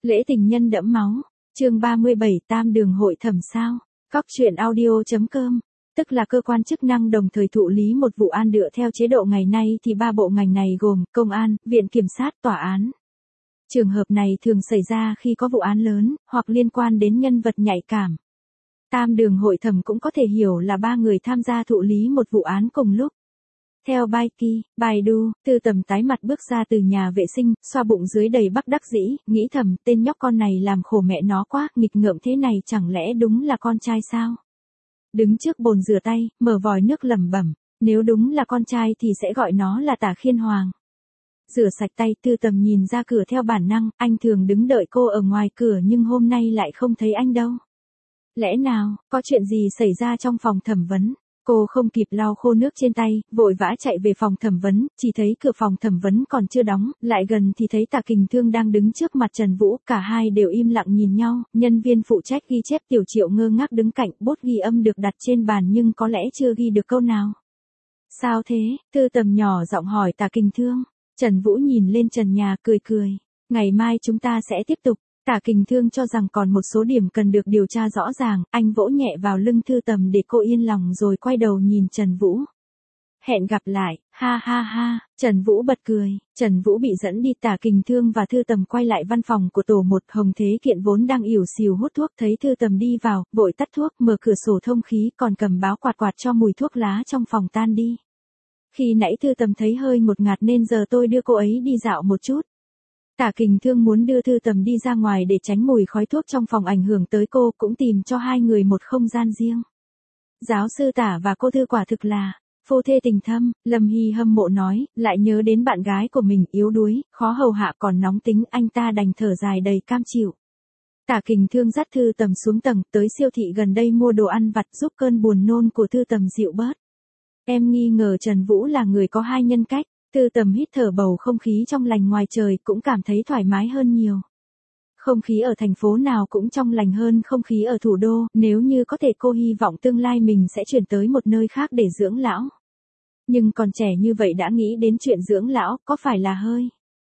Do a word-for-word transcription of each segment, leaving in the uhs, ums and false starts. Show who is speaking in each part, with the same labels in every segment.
Speaker 1: Lễ tình nhân đẫm máu, chương ba mươi bảy Tam đường hội thẩm sao, cóc truyện audio.com, tức là cơ quan chức năng đồng thời thụ lý một vụ án dựa theo chế độ ngày nay thì ba bộ ngành này gồm công an, viện kiểm sát, tòa án. Trường hợp này thường xảy ra khi có vụ án lớn, hoặc liên quan đến nhân vật nhạy cảm. Tam đường hội thẩm cũng có thể hiểu là ba người tham gia thụ lý một vụ án cùng lúc. Theo Baiki, Baidu, Tư Tầm tái mặt bước ra từ nhà vệ sinh, xoa bụng dưới đầy bất đắc dĩ, nghĩ thầm tên nhóc con này làm khổ mẹ nó quá, nghịch ngợm thế này chẳng lẽ đúng là con trai sao? Đứng trước bồn rửa tay, mở vòi nước lẩm bẩm, nếu đúng là con trai thì sẽ gọi nó là Tả Khiên Hoàng. Rửa sạch tay, Tư Tầm nhìn ra cửa theo bản năng, anh thường đứng đợi cô ở ngoài cửa nhưng hôm nay lại không thấy anh đâu. Lẽ nào, có chuyện gì xảy ra trong phòng thẩm vấn? Cô không kịp lau khô nước trên tay, vội vã chạy về phòng thẩm vấn, chỉ thấy cửa phòng thẩm vấn còn chưa đóng, lại gần thì thấy Tạ Kình Thương đang đứng trước mặt Trần Vũ, cả hai đều im lặng nhìn nhau, nhân viên phụ trách ghi chép Tiểu Triệu ngơ ngác đứng cạnh, bút ghi âm được đặt trên bàn nhưng có lẽ chưa ghi được câu nào. Sao thế? Tư Tầm nhỏ giọng hỏi Tạ Kình Thương. Trần Vũ nhìn lên trần nhà cười cười, ngày mai chúng ta sẽ tiếp tục. Tạ Kình Thương cho rằng còn một số điểm cần được điều tra rõ ràng, anh vỗ nhẹ vào lưng Tư Tầm để cô yên lòng rồi quay đầu nhìn Trần Vũ. Hẹn gặp lại, ha ha ha, Trần Vũ bật cười, Trần Vũ bị dẫn đi. Tạ Kình Thương và Tư Tầm quay lại văn phòng của tổ một. Hồng Thế Kiện vốn đang ỉu xìu hút thuốc thấy Tư Tầm đi vào, vội tắt thuốc, mở cửa sổ thông khí, còn cầm báo quạt quạt cho mùi thuốc lá trong phòng tan đi. Khi nãy Tư Tầm thấy hơi ngột ngạt nên giờ tôi đưa cô ấy đi dạo một chút. Tạ Kình Thương muốn đưa Tư Tầm đi ra ngoài để tránh mùi khói thuốc trong phòng ảnh hưởng tới cô, cũng tìm cho hai người một không gian riêng. Giáo sư Tả và cô Tư quả thực là phu thê tình thâm, Lâm Hy hâm mộ nói, lại nhớ đến bạn gái của mình yếu đuối, khó hầu hạ còn nóng tính, anh ta đành thở dài đầy cam chịu. Tạ Kình Thương dắt Tư Tầm xuống tầng, tới siêu thị gần đây mua đồ ăn vặt giúp cơn buồn nôn của Tư Tầm dịu bớt. Em nghi ngờ Trần Vũ là người có hai nhân cách. Tư Tầm hít thở bầu không khí trong lành ngoài trời cũng cảm thấy thoải mái hơn nhiều. Không khí ở thành phố nào cũng trong lành hơn không khí ở thủ đô, nếu như có thể cô hy vọng tương lai mình sẽ chuyển tới một nơi khác để dưỡng lão. Nhưng còn trẻ như vậy đã nghĩ đến chuyện dưỡng lão, có phải là hơi?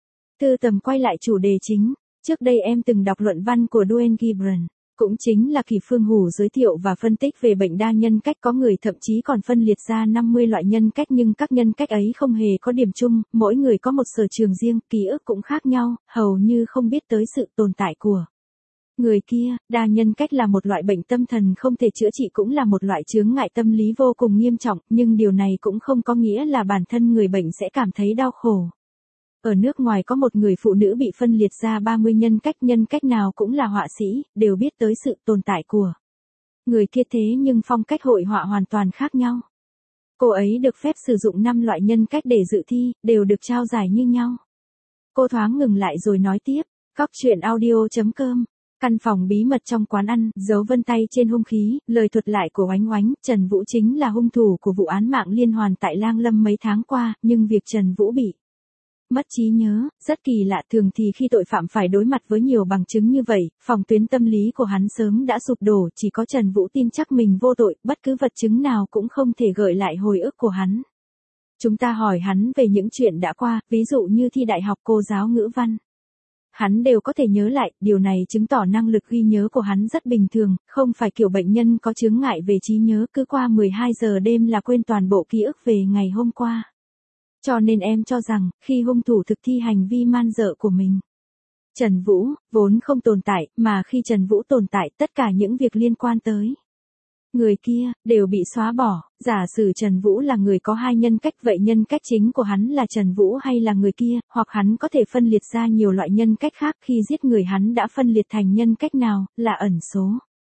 Speaker 1: Tư Tầm quay lại chủ đề chính, trước đây em từng đọc luận văn của Duane Gibran. Cũng chính là Kỳ Phương Hủ giới thiệu và phân tích về bệnh đa nhân cách, có người thậm chí còn phân liệt ra năm mươi loại nhân cách nhưng các nhân cách ấy không hề có điểm chung, mỗi người có một sở trường riêng, ký ức cũng khác nhau, hầu như không biết tới sự tồn tại của người kia. Đa nhân cách là một loại bệnh tâm thần không thể chữa trị, cũng là một loại chướng ngại tâm lý vô cùng nghiêm trọng, nhưng điều này cũng không có nghĩa là bản thân người bệnh sẽ cảm thấy đau khổ. Ở nước ngoài có một người phụ nữ bị phân liệt ra ba mươi nhân cách, nhân cách nào cũng là họa sĩ, đều biết tới sự tồn tại của người kia, thế nhưng phong cách hội họa hoàn toàn khác nhau. Cô ấy được phép sử dụng năm loại nhân cách để dự thi, đều được trao giải như nhau. Cô thoáng ngừng lại rồi nói tiếp, cóc truyện audio.com. Căn phòng bí mật trong quán ăn, dấu vân tay trên hung khí, lời thuật lại của Oánh Oánh, Trần Vũ chính là hung thủ của vụ án mạng liên hoàn tại Lang Lâm mấy tháng qua, nhưng việc Trần Vũ bị mất trí nhớ, rất kỳ lạ. Thường thì khi tội phạm phải đối mặt với nhiều bằng chứng như vậy, phòng tuyến tâm lý của hắn sớm đã sụp đổ, chỉ có Trần Vũ tin chắc mình vô tội, bất cứ vật chứng nào cũng không thể gợi lại hồi ức của hắn. Chúng ta hỏi hắn về những chuyện đã qua, ví dụ như thi đại học, cô giáo ngữ văn. Hắn đều có thể nhớ lại, điều này chứng tỏ năng lực ghi nhớ của hắn rất bình thường, không phải kiểu bệnh nhân có chướng ngại về trí nhớ, cứ qua mười hai giờ đêm là quên toàn bộ ký ức về ngày hôm qua. Cho nên em cho rằng, khi hung thủ thực thi hành vi man dợ của mình, Trần Vũ, vốn không tồn tại, mà khi Trần Vũ tồn tại, tất cả những việc liên quan tới người kia, đều bị xóa bỏ. Giả sử Trần Vũ là người có hai nhân cách, vậy nhân cách chính của hắn là Trần Vũ hay là người kia, hoặc hắn có thể phân liệt ra nhiều loại nhân cách khác, khi giết người hắn đã phân liệt thành nhân cách nào, là ẩn số.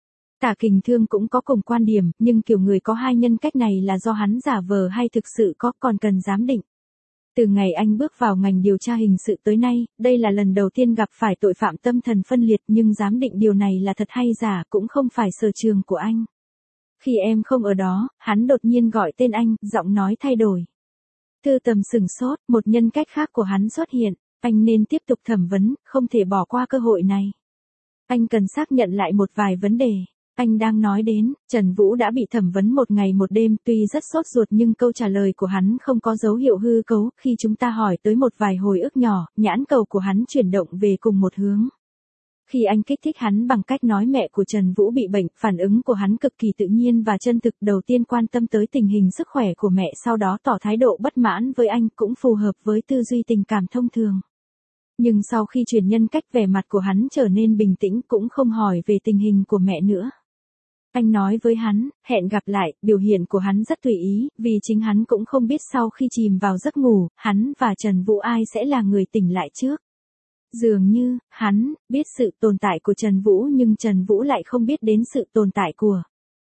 Speaker 1: Tạ Kình Thương cũng có cùng quan điểm, nhưng kiểu người có hai nhân cách này là do hắn giả vờ hay thực sự có, còn cần giám định. Từ ngày anh bước vào ngành điều tra hình sự tới nay, đây là lần đầu tiên gặp phải tội phạm tâm thần phân liệt, nhưng giám định điều này là thật hay giả cũng không phải sở trường của anh. Khi em không ở đó, hắn đột nhiên gọi tên anh, giọng nói thay đổi. Tư Tầm sừng sốt, một nhân cách khác của hắn xuất hiện, anh nên tiếp tục thẩm vấn, không thể bỏ qua cơ hội này. Anh cần xác nhận lại một vài vấn đề. Anh đang nói đến, Trần Vũ đã bị thẩm vấn một ngày một đêm, tuy rất sốt ruột nhưng câu trả lời của hắn không có dấu hiệu hư cấu. Khi chúng ta hỏi tới một vài hồi ức nhỏ, nhãn cầu của hắn chuyển động về cùng một hướng. Khi anh kích thích hắn bằng cách nói mẹ của Trần Vũ bị bệnh, phản ứng của hắn cực kỳ tự nhiên và chân thực, đầu tiên quan tâm tới tình hình sức khỏe của mẹ, sau đó tỏ thái độ bất mãn với anh, cũng phù hợp với tư duy tình cảm thông thường. Nhưng sau khi chuyển nhân cách, vẻ mặt của hắn trở nên bình tĩnh, cũng không hỏi về tình hình của mẹ nữa. Anh nói với hắn, hẹn gặp lại, biểu hiện của hắn rất tùy ý, vì chính hắn cũng không biết sau khi chìm vào giấc ngủ, hắn và Trần Vũ ai sẽ là người tỉnh lại trước. Dường như, hắn biết sự tồn tại của Trần Vũ nhưng Trần Vũ lại không biết đến sự tồn tại của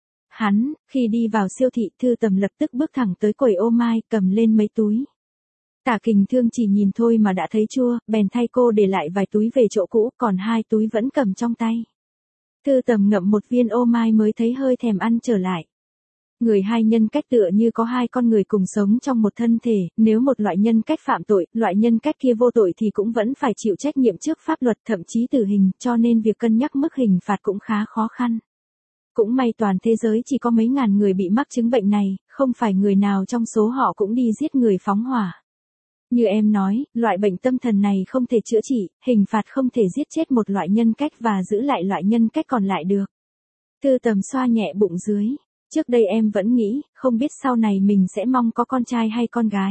Speaker 1: hắn. Khi đi vào siêu thị, Thư Tầm lập tức bước thẳng tới quầy ô mai, cầm lên mấy túi. Tả Kình Thương chỉ nhìn thôi mà đã thấy chua, bèn thay cô để lại vài túi về chỗ cũ, còn hai túi vẫn cầm trong tay. Thư Tầm ngậm một viên ô mai mới thấy hơi thèm ăn trở lại. Người hai nhân cách tựa như có hai con người cùng sống trong một thân thể, nếu một loại nhân cách phạm tội, loại nhân cách kia vô tội thì cũng vẫn phải chịu trách nhiệm trước pháp luật, thậm chí tử hình, cho nên việc cân nhắc mức hình phạt cũng khá khó khăn. Cũng may toàn thế giới chỉ có mấy ngàn người bị mắc chứng bệnh này, không phải người nào trong số họ cũng đi giết người phóng hỏa. Như em nói, loại bệnh tâm thần này không thể chữa trị, hình phạt không thể giết chết một loại nhân cách và giữ lại loại nhân cách còn lại được. Thư Tầm xoa nhẹ bụng dưới. Trước đây em vẫn nghĩ, không biết sau này mình sẽ mong có con trai hay con gái.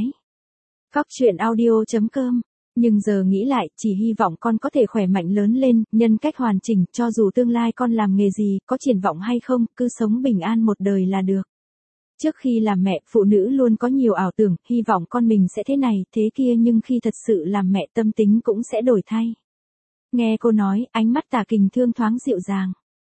Speaker 1: Cóc truyện audio chấm com. Nhưng giờ nghĩ lại, chỉ hy vọng con có thể khỏe mạnh lớn lên, nhân cách hoàn chỉnh, cho dù tương lai con làm nghề gì, có triển vọng hay không, cứ sống bình an một đời là được. Trước khi làm mẹ, phụ nữ luôn có nhiều ảo tưởng, hy vọng con mình sẽ thế này, thế kia, nhưng khi thật sự làm mẹ, tâm tính cũng sẽ đổi thay. Nghe cô nói, ánh mắt Tả Kình Thương thoáng dịu dàng.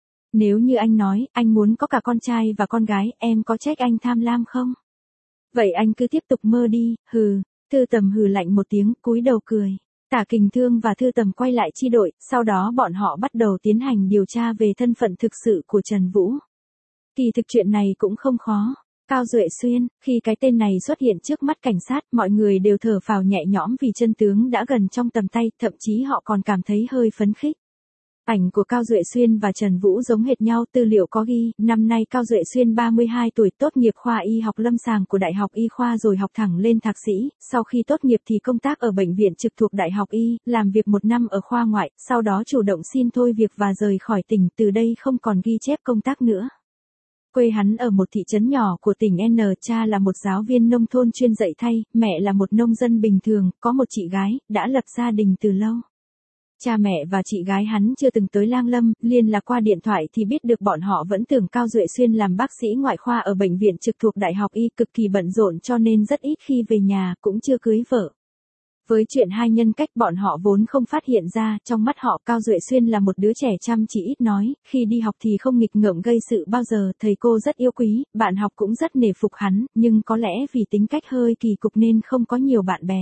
Speaker 1: Nếu như anh nói, anh muốn có cả con trai và con gái, em có trách anh tham lam không? Vậy anh cứ tiếp tục mơ đi, hừ. Thư Tầm hừ lạnh một tiếng, cúi đầu cười. Tả Kình Thương và Thư Tầm quay lại chi đội, sau đó bọn họ bắt đầu tiến hành điều tra về thân phận thực sự của Trần Vũ. Kỳ thực chuyện này cũng không khó. Cao Duệ Xuyên, khi cái tên này xuất hiện trước mắt cảnh sát, mọi người đều thở phào nhẹ nhõm vì chân tướng đã gần trong tầm tay, thậm chí họ còn cảm thấy hơi phấn khích. Ảnh của Cao Duệ Xuyên và Trần Vũ giống hệt nhau, tư liệu có ghi, năm nay Cao Duệ Xuyên ba mươi hai tuổi, tốt nghiệp khoa y học lâm sàng của Đại học Y khoa rồi học thẳng lên thạc sĩ, sau khi tốt nghiệp thì công tác ở bệnh viện trực thuộc Đại học Y, làm việc một năm ở khoa ngoại, sau đó chủ động xin thôi việc và rời khỏi tỉnh, từ đây không còn ghi chép công tác nữa. Quê hắn ở một thị trấn nhỏ của tỉnh N, cha là một giáo viên nông thôn chuyên dạy thay, mẹ là một nông dân bình thường, có một chị gái, đã lập gia đình từ lâu. Cha mẹ và chị gái hắn chưa từng tới Lang Lâm, liên lạc qua điện thoại thì biết được bọn họ vẫn tưởng Cao Duệ Xuyên làm bác sĩ ngoại khoa ở bệnh viện trực thuộc Đại học Y, cực kỳ bận rộn cho nên rất ít khi về nhà, cũng chưa cưới vợ. Với chuyện hai nhân cách bọn họ vốn không phát hiện ra, trong mắt họ Cao Duệ Xuyên là một đứa trẻ chăm chỉ ít nói, khi đi học thì không nghịch ngợm gây sự bao giờ, thầy cô rất yêu quý, bạn học cũng rất nể phục hắn, nhưng có lẽ vì tính cách hơi kỳ cục nên không có nhiều bạn bè.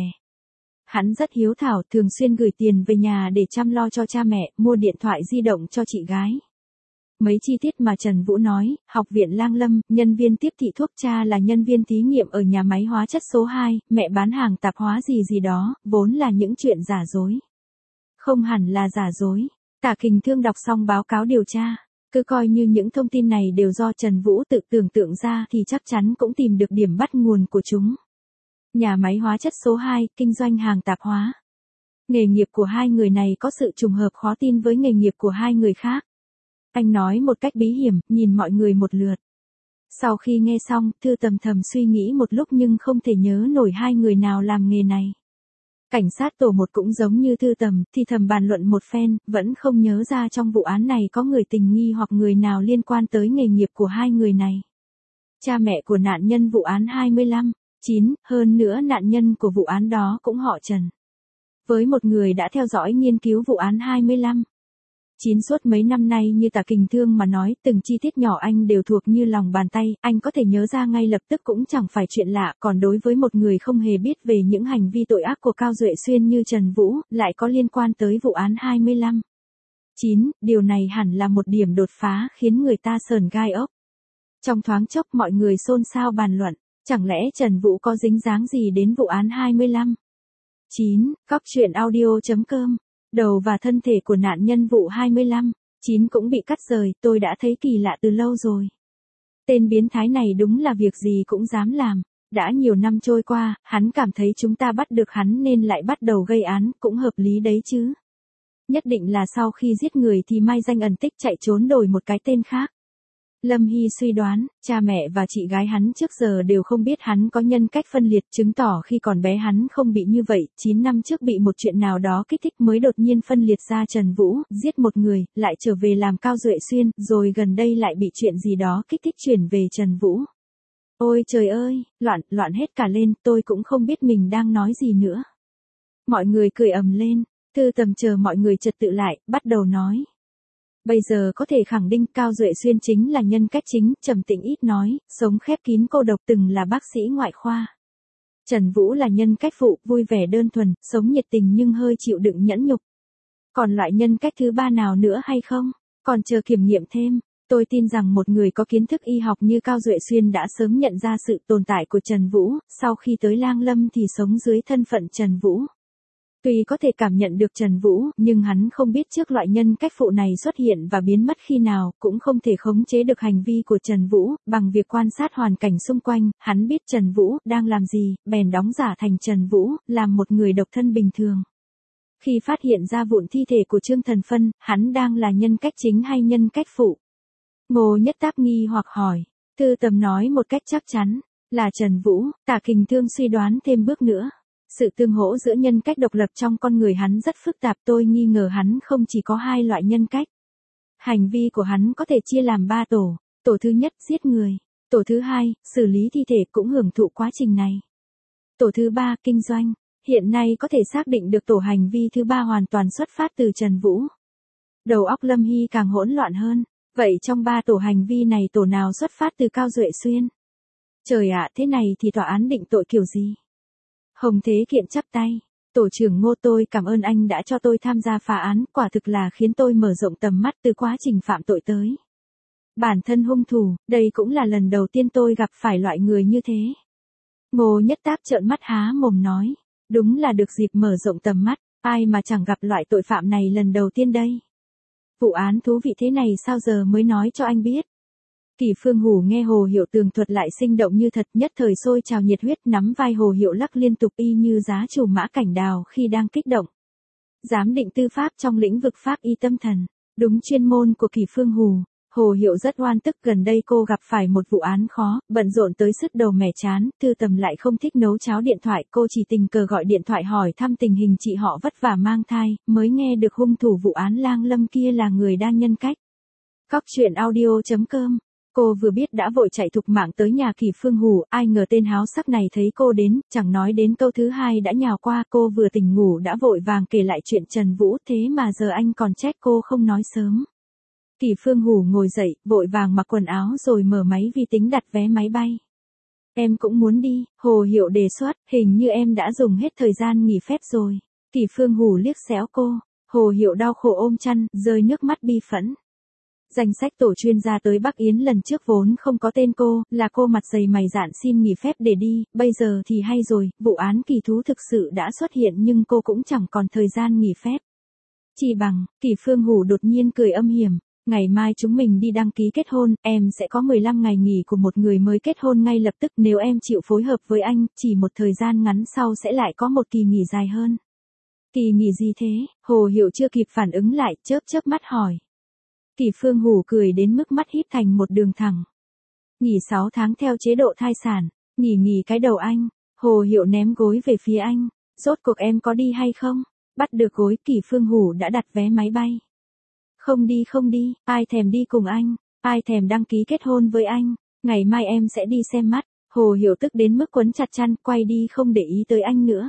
Speaker 1: Hắn rất hiếu thảo, thường xuyên gửi tiền về nhà để chăm lo cho cha mẹ, mua điện thoại di động cho chị gái. Mấy chi tiết mà Trần Vũ nói, học viện Lang Lâm, nhân viên tiếp thị thuốc, cha là nhân viên thí nghiệm ở nhà máy hóa chất số hai, mẹ bán hàng tạp hóa gì gì đó, vốn là những chuyện giả dối. Không hẳn là giả dối. Tả Kình Thương đọc xong báo cáo điều tra, cứ coi như những thông tin này đều do Trần Vũ tự tưởng tượng ra thì chắc chắn cũng tìm được điểm bắt nguồn của chúng. Nhà máy hóa chất số hai, kinh doanh hàng tạp hóa. Nghề nghiệp của hai người này có sự trùng hợp khó tin với nghề nghiệp của hai người khác. Anh nói một cách bí hiểm, nhìn mọi người một lượt. Sau khi nghe xong, Thư Tầm thầm suy nghĩ một lúc nhưng không thể nhớ nổi hai người nào làm nghề này. Cảnh sát tổ một cũng giống như Thư Tầm, thì thầm bàn luận một phen, vẫn không nhớ ra trong vụ án này có người tình nghi hoặc người nào liên quan tới nghề nghiệp của hai người này. Cha mẹ của nạn nhân vụ án hai mươi lăm, chín, hơn nữa nạn nhân của vụ án đó cũng họ Trần. Với một người đã theo dõi nghiên cứu vụ án hai mươi lăm, chín suốt mấy năm nay như Tả Kình Thương mà nói, từng chi tiết nhỏ anh đều thuộc như lòng bàn tay, anh có thể nhớ ra ngay lập tức cũng chẳng phải chuyện lạ, còn đối với một người không hề biết về những hành vi tội ác của Cao Duệ Xuyên như Trần Vũ, lại có liên quan tới vụ án hai mươi lăm, chín, điều này hẳn là một điểm đột phá khiến người ta sờn gai ốc. Trong thoáng chốc mọi người xôn xao bàn luận, chẳng lẽ Trần Vũ có dính dáng gì đến vụ án hai mươi lăm, chín, cóc truyện audio chấm com. Đầu và thân thể của nạn nhân vụ hai mươi lăm, chín cũng bị cắt rời, tôi đã thấy kỳ lạ từ lâu rồi. Tên biến thái này đúng là việc gì cũng dám làm. Đã nhiều năm trôi qua, hắn cảm thấy chúng ta bắt được hắn nên lại bắt đầu gây án, cũng hợp lý đấy chứ. Nhất định là sau khi giết người thì mai danh ẩn tích chạy trốn đổi một cái tên khác. Lâm Hy suy đoán, cha mẹ và chị gái hắn trước giờ đều không biết hắn có nhân cách phân liệt, chứng tỏ khi còn bé hắn không bị như vậy, chín năm trước bị một chuyện nào đó kích thích mới đột nhiên phân liệt ra Trần Vũ, giết một người, lại trở về làm Cao Duệ Xuyên, rồi gần đây lại bị chuyện gì đó kích thích chuyển về Trần Vũ. Ôi trời ơi, loạn, loạn hết cả lên, tôi cũng không biết mình đang nói gì nữa. Mọi người cười ầm lên, Thư Tầm chờ mọi người trật tự lại, bắt đầu nói. Bây giờ có thể khẳng định Cao Duệ Xuyên chính là nhân cách chính, trầm tĩnh ít nói, sống khép kín cô độc, từng là bác sĩ ngoại khoa. Trần Vũ là nhân cách phụ, vui vẻ đơn thuần, sống nhiệt tình nhưng hơi chịu đựng nhẫn nhục. Còn loại nhân cách thứ ba nào nữa hay không? Còn chờ kiểm nghiệm thêm. Tôi tin rằng một người có kiến thức y học như Cao Duệ Xuyên đã sớm nhận ra sự tồn tại của Trần Vũ, sau khi tới Lang Lâm thì sống dưới thân phận Trần Vũ. Tuy có thể cảm nhận được Trần Vũ, nhưng hắn không biết trước loại nhân cách phụ này xuất hiện và biến mất khi nào, cũng không thể khống chế được hành vi của Trần Vũ, bằng việc quan sát hoàn cảnh xung quanh, hắn biết Trần Vũ đang làm gì, bèn đóng giả thành Trần Vũ, làm một người độc thân bình thường. Khi phát hiện ra vụn thi thể của Trương Thần Phân, hắn đang là nhân cách chính hay nhân cách phụ? Ngô Nhất Táp nghi hoặc hỏi, Thư Tầm nói một cách chắc chắn, là Trần Vũ. Tả Kình Thương suy đoán thêm bước nữa. Sự tương hỗ giữa nhân cách độc lập trong con người hắn rất phức tạp, tôi nghi ngờ hắn không chỉ có hai loại nhân cách. Hành vi của hắn có thể chia làm ba tổ, tổ thứ nhất giết người, tổ thứ hai xử lý thi thể cũng hưởng thụ quá trình này. Tổ thứ ba kinh doanh, hiện nay có thể xác định được tổ hành vi thứ ba hoàn toàn xuất phát từ Trần Vũ. Đầu óc Lâm Hy càng hỗn loạn hơn, vậy trong ba tổ hành vi này tổ nào xuất phát từ Cao Duệ Xuyên? Trời ạ, thế này thì tòa án định tội kiểu gì? Hồng Thế Kiện chắp tay, tổ trưởng Ngô, tôi cảm ơn anh đã cho tôi tham gia phá án, quả thực là khiến tôi mở rộng tầm mắt từ quá trình phạm tội tới bản thân hung thủ, đây cũng là lần đầu tiên tôi gặp phải loại người như thế. Ngô Nhất Táp trợn mắt há mồm nói, đúng là được dịp mở rộng tầm mắt, ai mà chẳng gặp loại tội phạm này lần đầu tiên đây. Vụ án thú vị thế này sao giờ mới nói cho anh biết? Kỷ Phương Hủ nghe Hồ Hiệu tường thuật lại sinh động như thật, nhất thời sôi trào nhiệt huyết, nắm vai Hồ Hiệu lắc liên tục y như giá chủ Mã Cảnh Đào khi đang kích động. Giám định tư pháp trong lĩnh vực pháp y tâm thần, đúng chuyên môn của Kỷ Phương Hủ. Hồ Hiệu rất oan tức, gần đây cô gặp phải một vụ án khó, bận rộn tới sứt đầu mẻ chán, Thư Tầm lại không thích nấu cháo điện thoại, cô chỉ tình cờ gọi điện thoại hỏi thăm tình hình chị họ vất vả mang thai, mới nghe được hung thủ vụ án Lang Lâm kia là người đa nhân cách. Cóc truyện audio chấm com. Cô vừa biết đã vội chạy thục mạng tới nhà Kỷ Phương Hủ, ai ngờ tên háo sắc này thấy cô đến, chẳng nói đến câu thứ hai đã nhào qua, cô vừa tỉnh ngủ đã vội vàng kể lại chuyện Trần Vũ, thế mà giờ anh còn trách cô không nói sớm. Kỷ Phương Hủ ngồi dậy, vội vàng mặc quần áo rồi mở máy vi tính đặt vé máy bay. Em cũng muốn đi, Hồ Hiệu đề xuất, hình như em đã dùng hết thời gian nghỉ phép rồi. Kỷ Phương Hủ liếc xéo cô, Hồ Hiệu đau khổ ôm chăn, rơi nước mắt bi phẫn. Danh sách tổ chuyên gia tới Bắc Yến lần trước vốn không có tên cô, là cô mặt dày mày dạn xin nghỉ phép để đi, bây giờ thì hay rồi, vụ án kỳ thú thực sự đã xuất hiện nhưng cô cũng chẳng còn thời gian nghỉ phép. Chỉ bằng, Kỷ Phương Hủ đột nhiên cười âm hiểm, ngày mai chúng mình đi đăng ký kết hôn, em sẽ có mười lăm ngày nghỉ của một người mới kết hôn ngay lập tức, nếu em chịu phối hợp với anh, chỉ một thời gian ngắn sau sẽ lại có một kỳ nghỉ dài hơn. Kỳ nghỉ gì thế? Hồ Hiệu chưa kịp phản ứng lại, chớp chớp mắt hỏi. Kỷ Phương Hủ cười đến mức mắt híp thành một đường thẳng. Nghỉ sáu tháng theo chế độ thai sản, nghỉ nghỉ cái đầu anh. Hồ Hiệu ném gối về phía anh, rốt cuộc em có đi hay không? Bắt được gối, Kỷ Phương Hủ đã đặt vé máy bay. Không đi không đi, ai thèm đi cùng anh, ai thèm đăng ký kết hôn với anh, ngày mai em sẽ đi xem mắt. Hồ Hiệu tức đến mức quấn chặt chăn, quay đi không để ý tới anh nữa.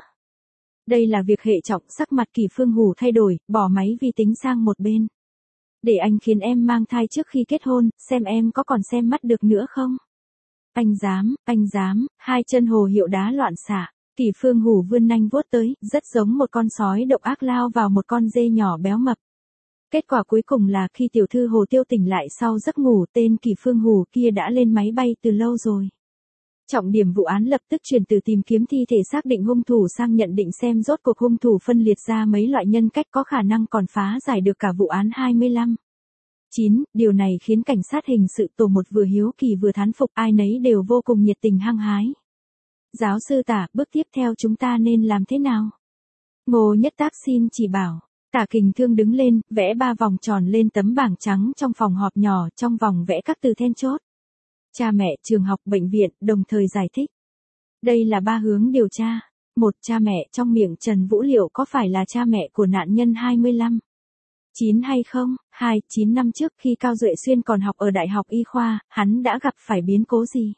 Speaker 1: Đây là việc hệ trọng, sắc mặt Kỷ Phương Hủ thay đổi, bỏ máy vi tính sang một bên. Để anh khiến em mang thai trước khi kết hôn, xem em có còn xem mắt được nữa không? Anh dám, anh dám, hai chân Hồ Hiệu đá loạn xạ. Kỷ Phương Hủ vươn nanh vuốt tới, rất giống một con sói độc ác lao vào một con dê nhỏ béo mập. Kết quả cuối cùng là khi tiểu thư Hồ Tiêu tỉnh lại sau giấc ngủ, tên Kỷ Phương Hủ kia đã lên máy bay từ lâu rồi. Trọng điểm vụ án lập tức chuyển từ tìm kiếm thi thể xác định hung thủ sang nhận định xem rốt cuộc hung thủ phân liệt ra mấy loại nhân cách có khả năng còn phá giải được cả vụ án hai mươi lăm. chín. Điều này khiến cảnh sát hình sự tổ một vừa hiếu kỳ vừa thán phục, ai nấy đều vô cùng nhiệt tình hăng hái. Giáo sư Tả, bước tiếp theo chúng ta nên làm thế nào? Ngô Nhất Tác xin chỉ bảo. Tả Kình Thương đứng lên, vẽ ba vòng tròn lên tấm bảng trắng trong phòng họp nhỏ, trong vòng vẽ các từ then chốt. Cha mẹ, trường học, bệnh viện, đồng thời giải thích. Đây là ba hướng điều tra. Một, cha mẹ, trong miệng Trần Vũ Liệu có phải là cha mẹ của nạn nhân hai mươi lăm chín hay không? Hai, chín năm trước khi Cao Duệ Xuyên còn học ở Đại học Y khoa, hắn đã gặp phải biến cố gì?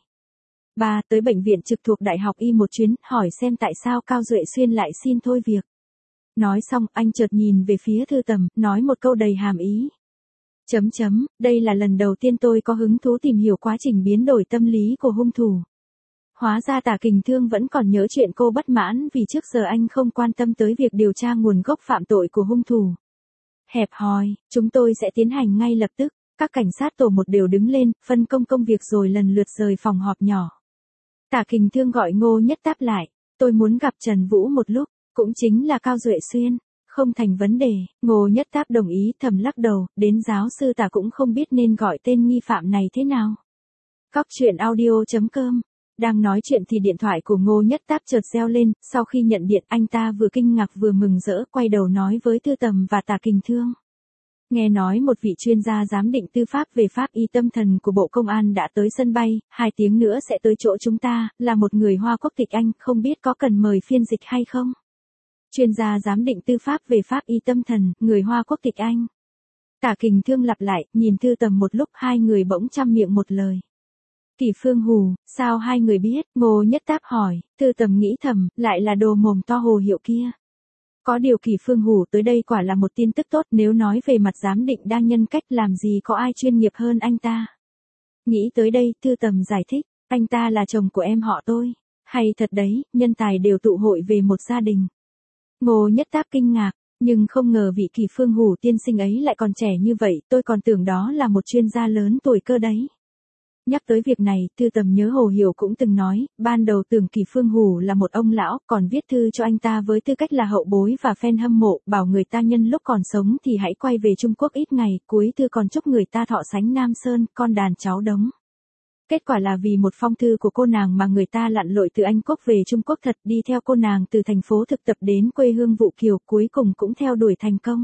Speaker 1: Ba, tới bệnh viện trực thuộc Đại học Y một chuyến, hỏi xem tại sao Cao Duệ Xuyên lại xin thôi việc. Nói xong, anh chợt nhìn về phía Thư Tầm, nói một câu đầy hàm ý. Chấm chấm, đây là lần đầu tiên tôi có hứng thú tìm hiểu quá trình biến đổi tâm lý của hung thủ. Hóa ra Tả Kình Thương vẫn còn nhớ chuyện cô bất mãn vì trước giờ anh không quan tâm tới việc điều tra nguồn gốc phạm tội của hung thủ. Hẹp hòi, chúng tôi sẽ tiến hành ngay lập tức. Các cảnh sát tổ một đều đứng lên, phân công công việc rồi lần lượt rời phòng họp nhỏ. Tả Kình Thương gọi Ngô Nhất Táp lại. Tôi muốn gặp Trần Vũ một lúc, cũng chính là Cao Duệ Xuyên. Không thành vấn đề, Ngô Nhất Táp đồng ý, thầm lắc đầu, đến giáo sư Tả cũng không biết nên gọi tên nghi phạm này thế nào. Cóc truyện audio chấm com. Đang nói chuyện thì điện thoại của Ngô Nhất Táp chợt reo lên, sau khi nhận điện anh ta vừa kinh ngạc vừa mừng rỡ, quay đầu nói với Thư Tầm và Tả Kình Thương. Nghe nói một vị chuyên gia giám định tư pháp về pháp y tâm thần của Bộ Công an đã tới sân bay, hai tiếng nữa sẽ tới chỗ chúng ta, là một người Hoa quốc tịch Anh, không biết có cần mời phiên dịch hay không? Chuyên gia giám định tư pháp về pháp y tâm thần, người Hoa quốc tịch Anh. Tả Kình Thương lặp lại, nhìn Thư Tầm một lúc, hai người bỗng chăm miệng một lời. Kỷ Phương Hù, sao hai người biết? Ngô Nhất Táp hỏi. Thư Tầm nghĩ thầm, lại là đồ mồm to Hồ Hiệu kia. Có điều Kỷ Phương Hù tới đây quả là một tin tức tốt, nếu nói về mặt giám định đa nhân cách làm gì có ai chuyên nghiệp hơn anh ta. Nghĩ tới đây, Thư Tầm giải thích, anh ta là chồng của em họ tôi. Hay thật đấy, nhân tài đều tụ hội về một gia đình. Ngô Nhất Táp kinh ngạc, nhưng không ngờ vị Kỷ Phương Hù tiên sinh ấy lại còn trẻ như vậy, tôi còn tưởng đó là một chuyên gia lớn tuổi cơ đấy. Nhắc tới việc này, Thư Tầm nhớ Hồ Hiểu cũng từng nói, ban đầu tưởng Kỷ Phương Hù là một ông lão, còn viết thư cho anh ta với tư cách là hậu bối và fan hâm mộ, bảo người ta nhân lúc còn sống thì hãy quay về Trung Quốc ít ngày, cuối thư còn chúc người ta thọ sánh Nam Sơn, con đàn cháu đống. Kết quả là vì một phong thư của cô nàng mà người ta lặn lội từ Anh Quốc về Trung Quốc thật, đi theo cô nàng từ thành phố thực tập đến quê hương Vũ Kiều, cuối cùng cũng theo đuổi thành công.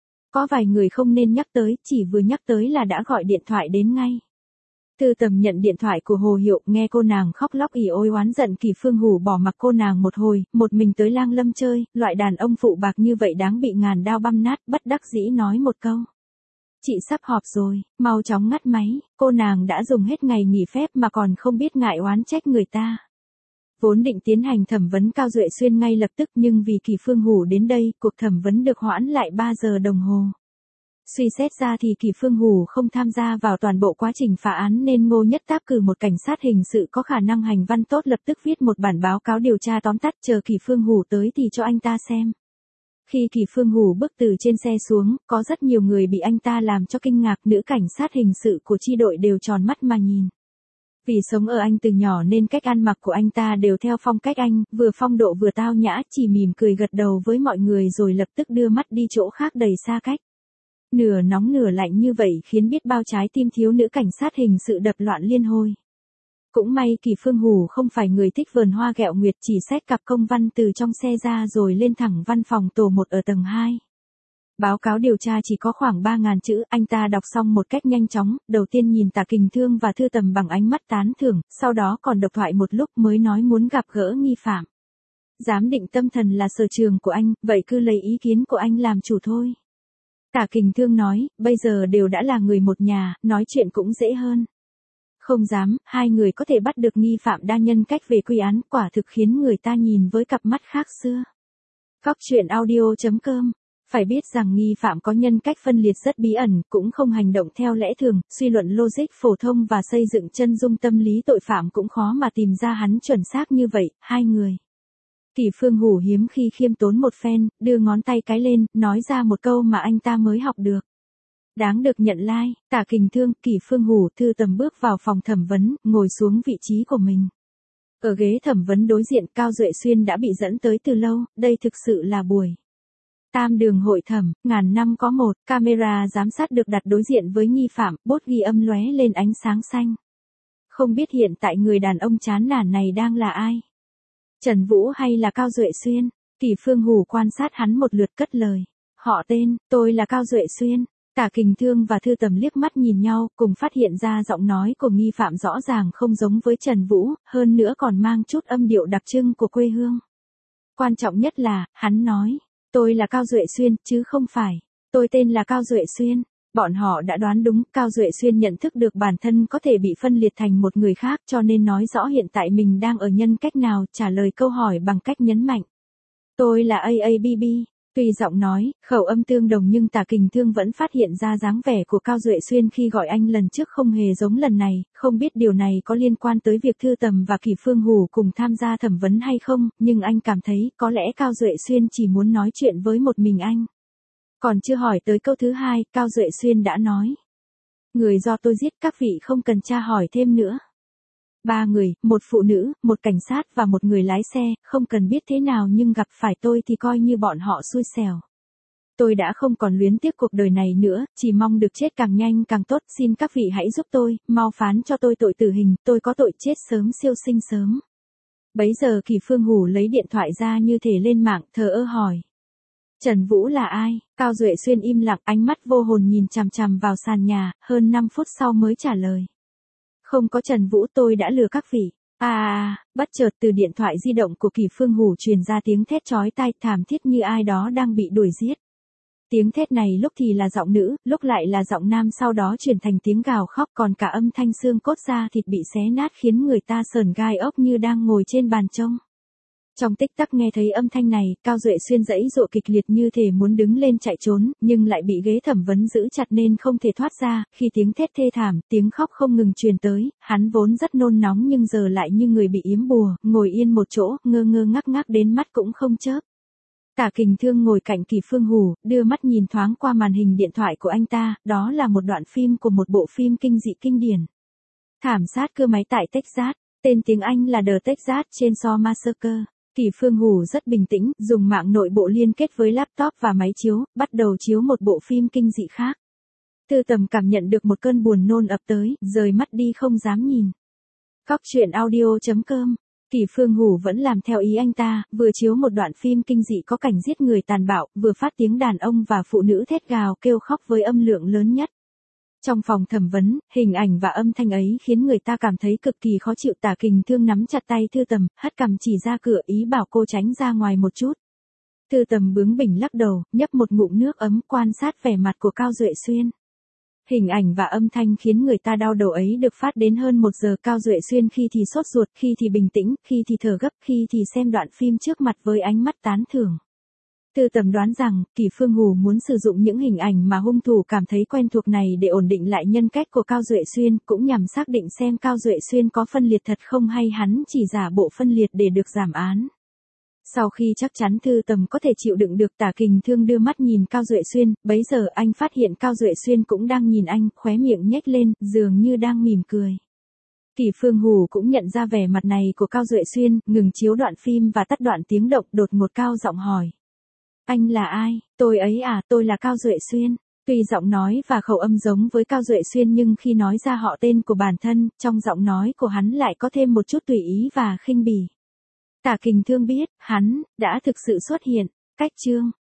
Speaker 1: Có vài người không nên nhắc tới, chỉ vừa nhắc tới là đã gọi điện thoại đến ngay. Thư Tầm nhận điện thoại của Hồ Hiệu, nghe cô nàng khóc lóc ỉ ôi oán giận Kỷ Phương Hù bỏ mặc cô nàng một hồi, một mình tới Lang Lâm chơi, loại đàn ông phụ bạc như vậy đáng bị ngàn đao băm nát, bất đắc dĩ nói một câu. Chị sắp họp rồi, mau chóng ngắt máy, cô nàng đã dùng hết ngày nghỉ phép mà còn không biết ngại oán trách người ta. Vốn định tiến hành thẩm vấn Cao Duệ Xuyên ngay lập tức nhưng vì Kỷ Phương Hù đến đây, cuộc thẩm vấn được hoãn lại ba giờ đồng hồ. Suy xét ra thì Kỷ Phương Hù không tham gia vào toàn bộ quá trình phá án nên Ngô Nhất Táp cử một cảnh sát hình sự có khả năng hành văn tốt lập tức viết một bản báo cáo điều tra tóm tắt, chờ Kỷ Phương Hù tới thì cho anh ta xem. Khi Kỷ Phương Hù bước từ trên xe xuống, có rất nhiều người bị anh ta làm cho kinh ngạc, nữ cảnh sát hình sự của chi đội đều tròn mắt mà nhìn. Vì sống ở Anh từ nhỏ nên cách ăn mặc của anh ta đều theo phong cách Anh, vừa phong độ vừa tao nhã, chỉ mỉm cười gật đầu với mọi người rồi lập tức đưa mắt đi chỗ khác đầy xa cách. Nửa nóng nửa lạnh như vậy khiến biết bao trái tim thiếu nữ cảnh sát hình sự đập loạn liên hồi. Cũng may Kỷ Phương Hù không phải người thích vườn hoa ghẹo nguyệt, chỉ xách cặp công văn từ trong xe ra rồi lên thẳng văn phòng tổ một ở tầng hai. Báo cáo điều tra chỉ có khoảng ba nghìn chữ, anh ta đọc xong một cách nhanh chóng, đầu tiên nhìn Tả Kình Thương và Thư Tầm bằng ánh mắt tán thưởng, sau đó còn độc thoại một lúc mới nói muốn gặp gỡ nghi phạm. Giám định tâm thần là sở trường của anh, vậy cứ lấy ý kiến của anh làm chủ thôi. Tả Kình Thương nói, bây giờ đều đã là người một nhà, nói chuyện cũng dễ hơn. Không dám, hai người có thể bắt được nghi phạm đa nhân cách về quy án, quả thực khiến người ta nhìn với cặp mắt khác xưa. Cóc truyện audio chấm com. Phải biết rằng nghi phạm có nhân cách phân liệt rất bí ẩn, cũng không hành động theo lẽ thường, suy luận logic phổ thông và xây dựng chân dung tâm lý tội phạm cũng khó mà tìm ra hắn chuẩn xác như vậy, hai người. Kỷ Phương Hù hiếm khi khiêm tốn một phen, đưa ngón tay cái lên, nói ra một câu mà anh ta mới học được. Đáng được nhận like, Tả Kình Thương, Kỷ Phương Hù, Thư Tầm bước vào phòng thẩm vấn, ngồi xuống vị trí của mình. Ở ghế thẩm vấn đối diện, Cao Duệ Xuyên đã bị dẫn tới từ lâu, đây thực sự là buổi tam đường hội thẩm, ngàn năm có một, camera giám sát được đặt đối diện với nghi phạm, bốt ghi âm lóe lên ánh sáng xanh. Không biết hiện tại người đàn ông chán nản này đang là ai? Trần Vũ hay là Cao Duệ Xuyên? Kỷ Phương Hù quan sát hắn một lượt cất lời. Họ tên, tôi là Cao Duệ Xuyên. Tả Kình Thương và Thư Tầm liếc mắt nhìn nhau, cùng phát hiện ra giọng nói của nghi phạm rõ ràng không giống với Trần Vũ, hơn nữa còn mang chút âm điệu đặc trưng của quê hương. Quan trọng nhất là, hắn nói, tôi là Cao Duệ Xuyên, chứ không phải, tôi tên là Cao Duệ Xuyên. Bọn họ đã đoán đúng, Cao Duệ Xuyên nhận thức được bản thân có thể bị phân liệt thành một người khác cho nên nói rõ hiện tại mình đang ở nhân cách nào, trả lời câu hỏi bằng cách nhấn mạnh. Tôi là a a bê bê. Tuy giọng nói, khẩu âm tương đồng nhưng Tả Kình Thương vẫn phát hiện ra dáng vẻ của Cao Duệ Xuyên khi gọi anh lần trước không hề giống lần này, không biết điều này có liên quan tới việc Thư Tầm và Kỷ Phương Hủ cùng tham gia thẩm vấn hay không, nhưng anh cảm thấy có lẽ Cao Duệ Xuyên chỉ muốn nói chuyện với một mình anh. Còn chưa hỏi tới câu thứ hai, Cao Duệ Xuyên đã nói. Người do tôi giết, các vị không cần tra hỏi thêm nữa. Ba người, một phụ nữ, một cảnh sát và một người lái xe, không cần biết thế nào nhưng gặp phải tôi thì coi như bọn họ xui xẻo. Tôi đã không còn luyến tiếc cuộc đời này nữa, chỉ mong được chết càng nhanh càng tốt, xin các vị hãy giúp tôi, mau phán cho tôi tội tử hình, tôi có tội chết sớm siêu sinh sớm. Bấy giờ Kỷ Phương Hủ lấy điện thoại ra như thể lên mạng, thờ ơ hỏi. Trần Vũ là ai? Cao Duệ Xuyên im lặng, ánh mắt vô hồn nhìn chằm chằm vào sàn nhà, hơn năm phút sau mới trả lời. Không có Trần Vũ, tôi đã lừa các vị. À, à, bất chợt từ điện thoại di động của Kỷ Phương Hủ truyền ra tiếng thét chói tai thảm thiết như ai đó đang bị đuổi giết. Tiếng thét này lúc thì là giọng nữ, lúc lại là giọng nam, sau đó chuyển thành tiếng gào khóc, còn cả âm thanh xương cốt da thịt bị xé nát khiến người ta sởn gai ốc như đang ngồi trên bàn trông. Trong tích tắc nghe thấy âm thanh này, Cao Duệ Xuyên giãy giụa kịch liệt như thể muốn đứng lên chạy trốn, nhưng lại bị ghế thẩm vấn giữ chặt nên không thể thoát ra, khi tiếng thét thê thảm, tiếng khóc không ngừng truyền tới, hắn vốn rất nôn nóng nhưng giờ lại như người bị yếm bùa, ngồi yên một chỗ, ngơ ngơ ngác ngác đến mắt cũng không chớp. Tả Kình Thương ngồi cạnh Kỷ Phương Hủ, đưa mắt nhìn thoáng qua màn hình điện thoại của anh ta, đó là một đoạn phim của một bộ phim kinh dị kinh điển. Thảm sát cưa máy tại Texas, tên tiếng Anh là The Texas Chainsaw Massacre. Kỷ Phương Hủ rất bình tĩnh, dùng mạng nội bộ liên kết với laptop và máy chiếu, bắt đầu chiếu một bộ phim kinh dị khác. Thư Tầm cảm nhận được một cơn buồn nôn ập tới, rời mắt đi không dám nhìn. Cóc truyện audio chấm com. Kỷ Phương Hủ vẫn làm theo ý anh ta, vừa chiếu một đoạn phim kinh dị có cảnh giết người tàn bạo, vừa phát tiếng đàn ông và phụ nữ thét gào kêu khóc với âm lượng lớn nhất. Trong phòng thẩm vấn, hình ảnh và âm thanh ấy khiến người ta cảm thấy cực kỳ khó chịu. Tả Kình Thương nắm chặt tay Thư Tầm, hất cằm chỉ ra cửa ý bảo cô tránh ra ngoài một chút. Thư Tầm bướng bỉnh lắc đầu, nhấp một ngụm nước ấm quan sát vẻ mặt của Cao Duệ Xuyên. Hình ảnh và âm thanh khiến người ta đau đầu ấy được phát đến hơn một giờ. Cao Duệ Xuyên khi thì sốt ruột, khi thì bình tĩnh, khi thì thở gấp, khi thì xem đoạn phim trước mặt với ánh mắt tán thưởng. Thư Tầm đoán rằng, Kỷ Phương Hủ muốn sử dụng những hình ảnh mà hung thủ cảm thấy quen thuộc này để ổn định lại nhân cách của Cao Duệ Xuyên, cũng nhằm xác định xem Cao Duệ Xuyên có phân liệt thật không hay hắn chỉ giả bộ phân liệt để được giảm án. Sau khi chắc chắn Thư Tầm có thể chịu đựng được, Tả Kình Thương đưa mắt nhìn Cao Duệ Xuyên, bấy giờ anh phát hiện Cao Duệ Xuyên cũng đang nhìn anh, khóe miệng nhếch lên, dường như đang mỉm cười. Kỷ Phương Hủ cũng nhận ra vẻ mặt này của Cao Duệ Xuyên, ngừng chiếu đoạn phim và tắt đoạn tiếng động, đột ngột cao giọng hỏi. Anh là ai? Tôi ấy à, tôi là Cao Duệ Xuyên. Tuy giọng nói và khẩu âm giống với Cao Duệ Xuyên nhưng khi nói ra họ tên của bản thân, trong giọng nói của hắn lại có thêm một chút tùy ý và khinh bỉ. Tả Kình Thương biết, hắn đã thực sự xuất hiện. Cách chương